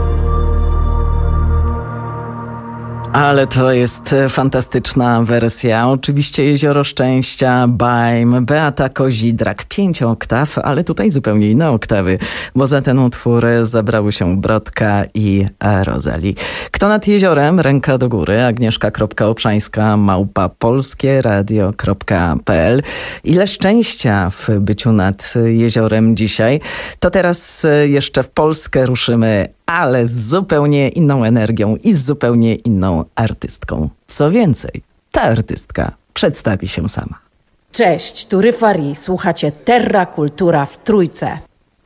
S20: Ale to jest fantastyczna wersja. Oczywiście Jezioro Szczęścia, Bajm, Beata Kozidrak. Pięć oktaw, ale tutaj zupełnie inne oktawy, bo za ten utwór zabrały się Brodka i Rozali. Kto nad jeziorem? Ręka do góry. Agnieszka.Obszańska, małpa polskieradio kropka pe el. Ile szczęścia w byciu nad jeziorem dzisiaj. To teraz jeszcze w Polskę ruszymy, ale z zupełnie inną energią i z zupełnie inną artystką. Co więcej, ta artystka przedstawi się sama.
S12: Cześć, tu Ryfari. Słuchacie Terra Kultura w Trójce.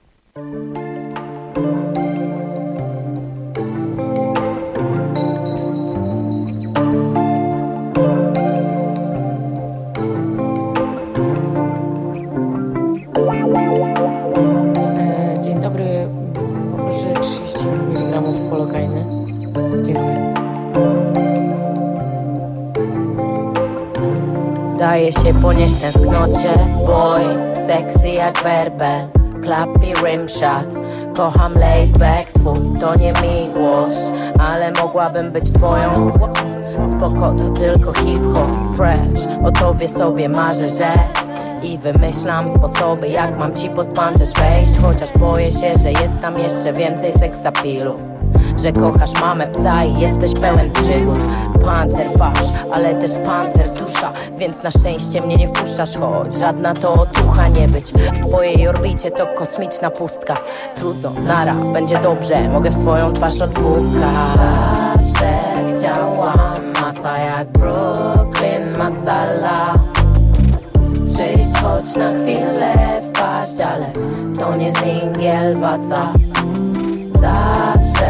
S23: Dzień dobry. Poproszę trzydzieści miligramów polokainy. Dziękuję.
S24: Daje się ponieść tęsknocie, boy, sexy jak werbel, klapi rimshot. Kocham laid back, twój to nie miłość, ale mogłabym być twoją. Spoko, to tylko hip-hop, fresh. O tobie sobie marzę, że i wymyślam sposoby, jak mam ci pod pancerz wejść. Chociaż boję się, że jest tam jeszcze więcej seksapilu. Że kochasz mamę, psa i jesteś pełen przygód. Pancer wasz, ale też pancer dusza. Więc na szczęście mnie nie wpuszczasz, choć żadna to otucha nie być. W twojej orbicie to kosmiczna pustka. Trudno, nara, będzie dobrze, mogę w swoją twarz odpukać. Zawsze chciałam masa jak Brooklyn Masala. Przyjść choć na chwilę wpaść, ale to nie singiel waca. Zawsze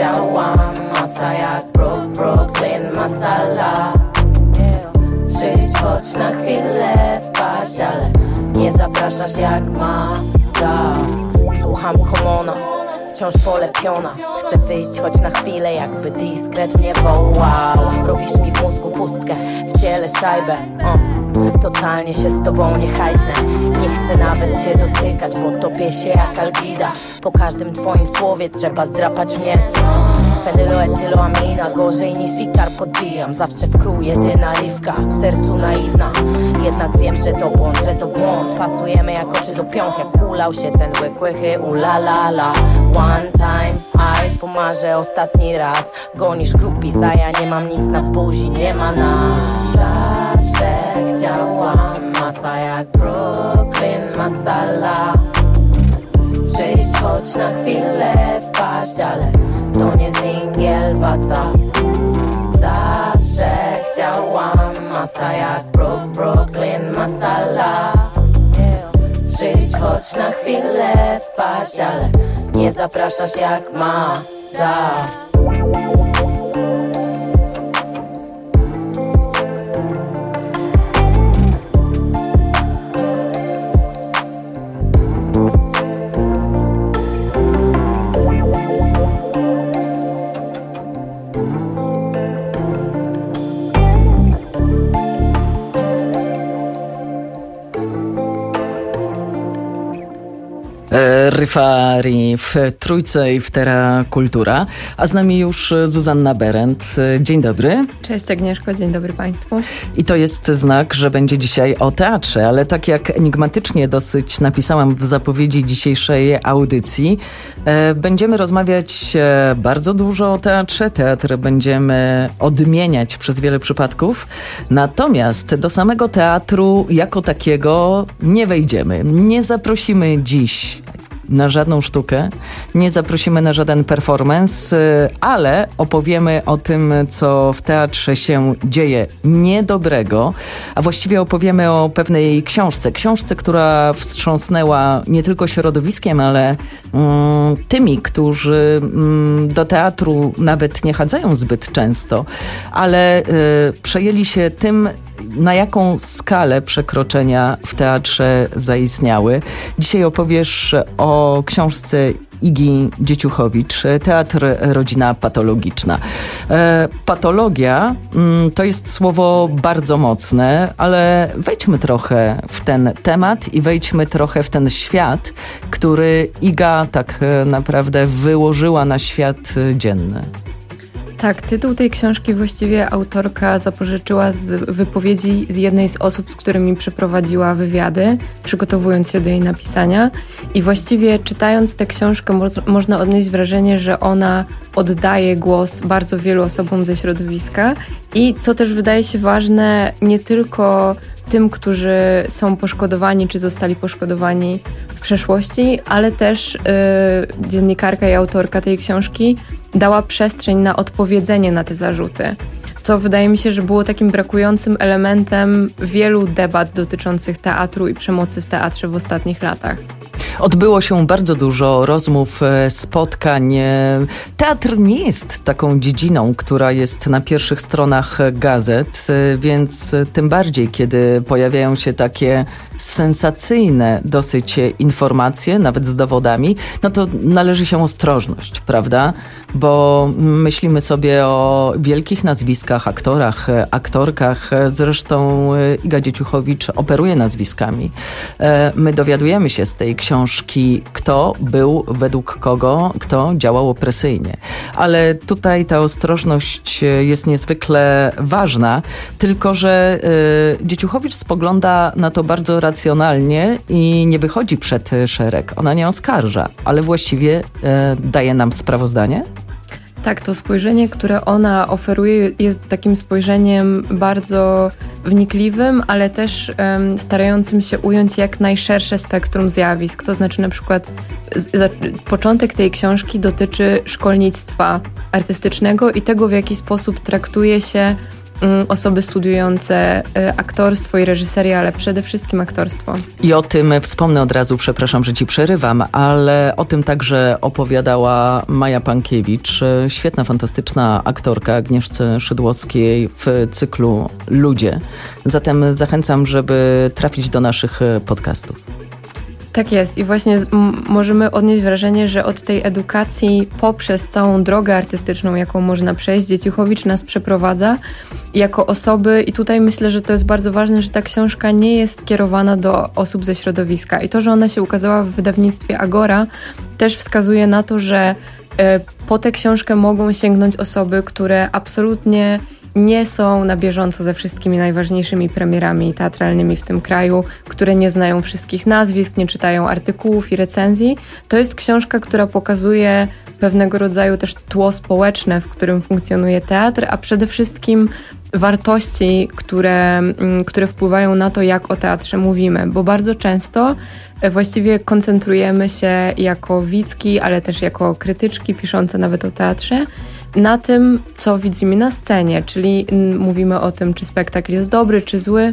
S24: chciałam masa jak Bro, Brooklyn Masala. Przyjść choć na chwilę wpaść, ale nie zapraszasz jak Magda. Słucham Komona, wciąż polepiona. Chcę wyjść choć na chwilę, jakby dyskret mnie wołał. Robisz mi w mózgu pustkę, w ciele szajbę. uh. Totalnie się z tobą nie hajtnę. Nie chcę nawet cię dotykać, bo topię się jak Algida. Po każdym twoim słowie trzeba zdrapać mięso. Fenyloetyloamina, gorzej niż itar podbijam. Zawsze w krół jedyna rywka, w sercu naiwna. Jednak wiem, że to błąd, że to błąd. Pasujemy jak oczy do piąch, jak ulał się ten zły kłychy, ula la la. One time, I pomarzę ostatni raz. Gonisz groupies, a ja nie mam nic na buzi, nie ma nas. Zawsze chciałam masa jak Brooklyn masala. Przyjść choć na chwilę wpaść, ale to nie singiel waca. Zawsze chciałam masa jak Bro- Brooklyn masala. Przyjść choć na chwilę wpaść, ale nie zapraszasz jak Magda.
S20: Ryfari w Trójce i w Terra Kultura, a z nami już Zuzanna Berendt. Dzień dobry.
S2: Cześć Agnieszko, dzień dobry Państwu.
S20: I to jest znak, że będzie dzisiaj o teatrze, ale tak jak enigmatycznie dosyć napisałam w zapowiedzi dzisiejszej audycji, e, będziemy rozmawiać e, bardzo dużo o teatrze. Teatr będziemy odmieniać przez wiele przypadków, natomiast do samego teatru jako takiego nie wejdziemy. Nie zaprosimy dziś na żadną sztukę, nie zaprosimy na żaden performance, ale opowiemy o tym, co w teatrze się dzieje niedobrego, a właściwie opowiemy o pewnej książce. Książce, która wstrząsnęła nie tylko środowiskiem, ale mm, tymi, którzy mm, do teatru nawet nie chadzają zbyt często, ale y, przejęli się tym, na jaką skalę przekroczenia w teatrze zaistniały. Dzisiaj opowiesz o książce Igi Dzieciuchowicz, Teatr Rodzina Patologiczna. E, patologia mm, to jest słowo bardzo mocne, ale wejdźmy trochę w ten temat i wejdźmy trochę w ten świat, który Iga tak naprawdę wyłożyła na świat dzienny.
S2: Tak, tytuł tej książki właściwie autorka zapożyczyła z wypowiedzi z jednej z osób, z którymi przeprowadziła wywiady, przygotowując się do jej napisania. I właściwie czytając tę książkę mo- można odnieść wrażenie, że ona oddaje głos bardzo wielu osobom ze środowiska i co też wydaje się ważne, nie tylko tym, którzy są poszkodowani, czy zostali poszkodowani w przeszłości, ale też yy, dziennikarka i autorka tej książki dała przestrzeń na odpowiedzenie na te zarzuty, co wydaje mi się, że było takim brakującym elementem wielu debat dotyczących teatru i przemocy w teatrze w ostatnich latach.
S20: Odbyło się bardzo dużo rozmów, spotkań. Teatr nie jest taką dziedziną, która jest na pierwszych stronach gazet, więc tym bardziej, kiedy pojawiają się takie sensacyjne dosyć informacje, nawet z dowodami, no to należy się ostrożność, prawda? Bo myślimy sobie o wielkich nazwiskach, aktorach, aktorkach. Zresztą Iga Dzieciuchowicz operuje nazwiskami. My dowiadujemy się z tej książki, kto był według kogo, kto działał opresyjnie. Ale tutaj ta ostrożność jest niezwykle ważna, tylko że Dzieciuchowicz spogląda na to bardzo racjonalnie i nie wychodzi przed szereg. Ona nie oskarża, ale właściwie daje nam sprawozdanie.
S2: Tak, to spojrzenie, które ona oferuje, jest takim spojrzeniem bardzo wnikliwym, ale też um, starającym się ująć jak najszersze spektrum zjawisk. To znaczy na przykład z, za, początek tej książki dotyczy szkolnictwa artystycznego i tego, w jaki sposób traktuje się osoby studiujące aktorstwo i reżyserię, ale przede wszystkim aktorstwo.
S20: I o tym wspomnę od razu, przepraszam, że ci przerywam, ale o tym także opowiadała Maja Pankiewicz, świetna, fantastyczna aktorka Agnieszce Szydłowskiej w cyklu Ludzie. Zatem zachęcam, żeby trafić do naszych podcastów.
S2: Tak jest i właśnie m- możemy odnieść wrażenie, że od tej edukacji poprzez całą drogę artystyczną, jaką można przejść, Dzieciuchowicz nas przeprowadza jako osoby i tutaj myślę, że to jest bardzo ważne, że ta książka nie jest kierowana do osób ze środowiska i to, że ona się ukazała w wydawnictwie Agora też wskazuje na to, że y, po tę książkę mogą sięgnąć osoby, które absolutnie nie są na bieżąco ze wszystkimi najważniejszymi premierami teatralnymi w tym kraju, które nie znają wszystkich nazwisk, nie czytają artykułów i recenzji. To jest książka, która pokazuje pewnego rodzaju też tło społeczne, w którym funkcjonuje teatr, a przede wszystkim wartości, które, które wpływają na to, jak o teatrze mówimy, bo bardzo często właściwie koncentrujemy się jako widzki, ale też jako krytyczki piszące nawet o teatrze, na tym, co widzimy na scenie, czyli mówimy o tym, czy spektakl jest dobry, czy zły,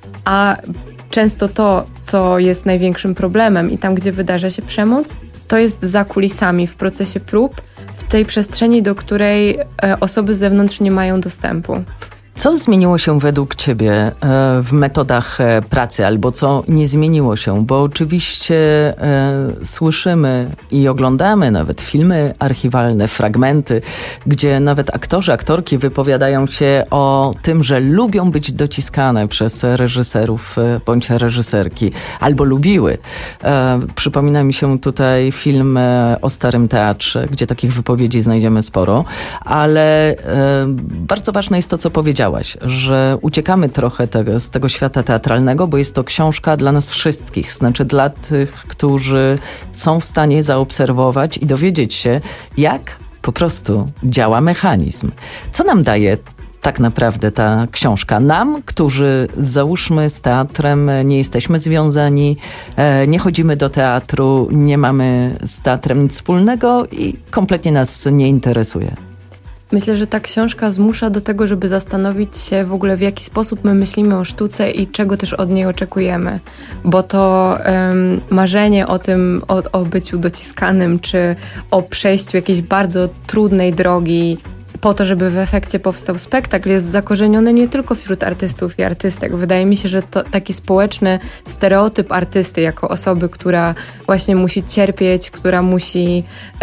S2: a często to, co jest największym problemem i tam, gdzie wydarza się przemoc, to jest za kulisami, w procesie prób, w tej przestrzeni, do której osoby z zewnątrz nie mają dostępu.
S20: Co zmieniło się według ciebie w metodach pracy albo co nie zmieniło się? Bo oczywiście e, słyszymy i oglądamy nawet filmy archiwalne, fragmenty, gdzie nawet aktorzy, aktorki wypowiadają się o tym, że lubią być dociskane przez reżyserów bądź reżyserki, albo lubiły. E, przypomina mi się tutaj film o Starym Teatrze, gdzie takich wypowiedzi znajdziemy sporo, ale e, bardzo ważne jest to, co powiedziałeś, że uciekamy trochę tego, z tego świata teatralnego, bo jest to książka dla nas wszystkich, znaczy dla tych, którzy są w stanie zaobserwować i dowiedzieć się, jak po prostu działa mechanizm. Co nam daje tak naprawdę ta książka? Nam, którzy załóżmy z teatrem nie jesteśmy związani, nie chodzimy do teatru, nie mamy z teatrem nic wspólnego i kompletnie nas nie interesuje.
S2: Myślę, że ta książka zmusza do tego, żeby zastanowić się w ogóle, w jaki sposób my myślimy o sztuce i czego też od niej oczekujemy. Bo to um, marzenie o tym, o, o byciu dociskanym, czy o przejściu jakiejś bardzo trudnej drogi po to, żeby w efekcie powstał spektakl, jest zakorzenione nie tylko wśród artystów i artystek. Wydaje mi się, że to taki społeczny stereotyp artysty jako osoby, która właśnie musi cierpieć, która musi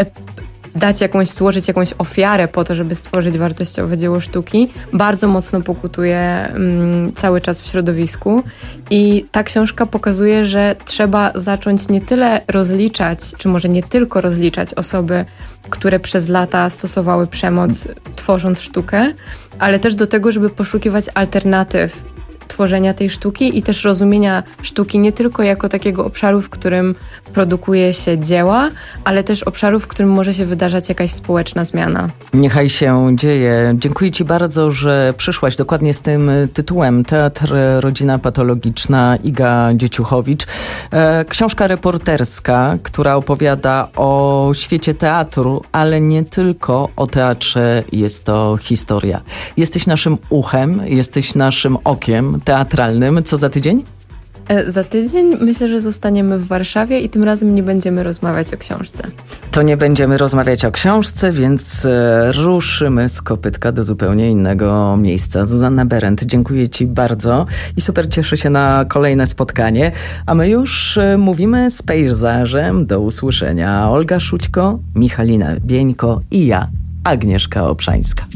S2: dać jakąś, złożyć jakąś ofiarę po to, żeby stworzyć wartościowe dzieło sztuki, bardzo mocno pokutuje mm, cały czas w środowisku. I ta książka pokazuje, że trzeba zacząć nie tyle rozliczać, czy może nie tylko rozliczać osoby, które przez lata stosowały przemoc, tworząc sztukę, ale też do tego, żeby poszukiwać alternatyw tworzenia tej sztuki i też rozumienia sztuki nie tylko jako takiego obszaru, w którym produkuje się dzieła, ale też obszaru, w którym może się wydarzać jakaś społeczna zmiana.
S20: Niechaj się dzieje. Dziękuję ci bardzo, że przyszłaś dokładnie z tym tytułem. Teatr, rodzina patologiczna, Iga Dzieciuchowicz. Książka reporterska, która opowiada o świecie teatru, ale nie tylko o teatrze. Jest to historia. Jesteś naszym uchem, jesteś naszym okiem teatralnym. Co za tydzień?
S2: Za tydzień myślę, że zostaniemy w Warszawie i tym razem nie będziemy rozmawiać o książce.
S20: To nie będziemy rozmawiać o książce, więc ruszymy z kopytka do zupełnie innego miejsca. Zuzanna Berendt, dziękuję ci bardzo i super cieszę się na kolejne spotkanie. A my już mówimy z pejzażem. Do usłyszenia. Olga Szućko, Michalina Bieńko i ja, Agnieszka Obszańska.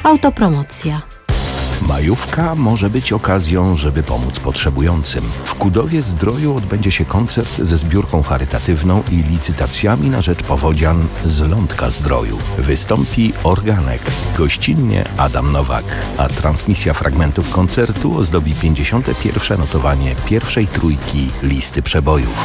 S10: Autopromocja.
S11: Majówka może być okazją, żeby pomóc potrzebującym. W Kudowie Zdroju odbędzie się koncert ze zbiórką charytatywną i licytacjami na rzecz powodzian z Lądka Zdroju. Wystąpi Organek, gościnnie Adam Nowak, a transmisja fragmentów koncertu ozdobi pięćdziesiąte pierwsze notowanie pierwszej trójki listy przebojów.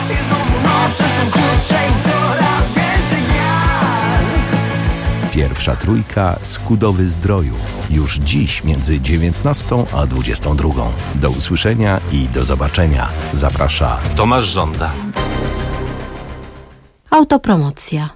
S11: Pierwsza trójka z Kudowy Zdroju. Już dziś między dziewiętnastą a dwudziestą drugą. Do usłyszenia i do zobaczenia. Zaprasza Tomasz Żąda.
S10: Autopromocja.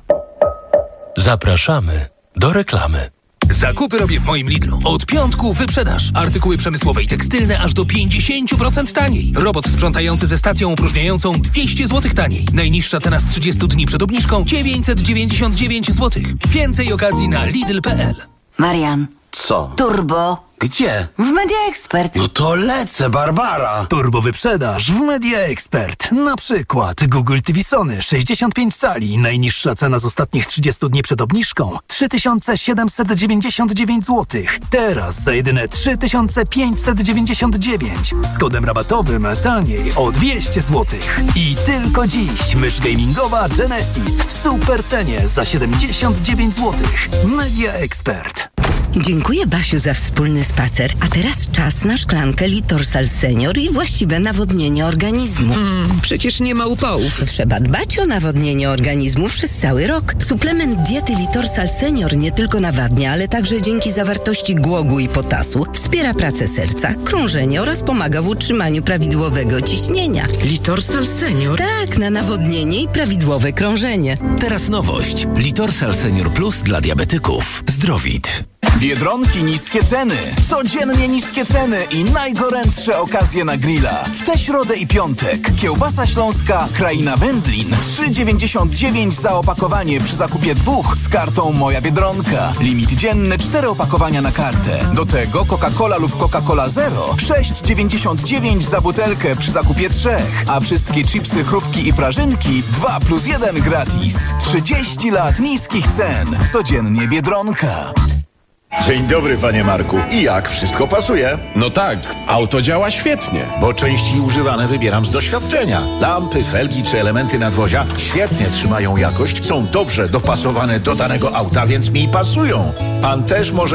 S3: Zapraszamy do reklamy.
S14: Zakupy robię w moim Lidlu. Od piątku wyprzedaż. Artykuły przemysłowe i tekstylne aż do pięćdziesiąt procent taniej. Robot sprzątający ze stacją opróżniającą dwieście złotych taniej. Najniższa cena z trzydziestu dni przed obniżką dziewięćset dziewięćdziesiąt dziewięć złotych. Więcej okazji na lidl kropka p l.
S15: Marian.
S25: Co?
S15: Turbo.
S25: Gdzie?
S15: W Media Expert.
S25: No to lecę, Barbara.
S26: Turbo wyprzedaż w Media Expert. Na przykład Google T V Sony sześćdziesiąt pięć cali. Najniższa cena z ostatnich trzydziestu dni przed obniżką trzy tysiące siedemset dziewięćdziesiąt dziewięć złotych. Teraz za jedyne trzy tysiące pięćset dziewięćdziesiąt dziewięć. Z kodem rabatowym taniej o dwieście złotych. I tylko dziś mysz gamingowa Genesis w super cenie za siedemdziesiąt dziewięć złotych. Media Expert.
S27: Dziękuję, Basiu, za wspólny spacer. A teraz czas na szklankę Litorsal Senior i właściwe nawodnienie organizmu.
S28: Mm, przecież nie ma upałów.
S27: Trzeba dbać o nawodnienie organizmu przez cały rok. Suplement diety Litorsal Senior nie tylko nawadnia, ale także dzięki zawartości głogu i potasu wspiera pracę serca, krążenie oraz pomaga w utrzymaniu prawidłowego ciśnienia.
S28: Litorsal Senior?
S27: Tak, na nawodnienie i prawidłowe krążenie.
S29: Teraz nowość. Litorsal Senior Plus dla diabetyków. Zdrowit.
S19: Biedronki niskie ceny. Codziennie niskie ceny i najgorętsze okazje na grilla. W tę środę i piątek. Kiełbasa śląska Kraina Wędlin. trzy dziewięćdziesiąt dziewięć za opakowanie przy zakupie dwóch z kartą Moja Biedronka. Limit dzienny cztery opakowania na kartę. Do tego Coca-Cola lub Coca-Cola Zero. sześć dziewięćdziesiąt dziewięć za butelkę przy zakupie trzech. A wszystkie chipsy, chrupki i prażynki dwa plus jeden gratis. trzydzieści lat niskich cen. Codziennie Biedronka.
S30: Dzień dobry, panie Marku. I jak? Wszystko pasuje?
S31: No tak, auto działa świetnie.
S30: Bo części używane wybieram z doświadczenia. Lampy, felgi czy elementy nadwozia świetnie trzymają jakość, są dobrze dopasowane do danego auta, więc mi pasują. Pan też może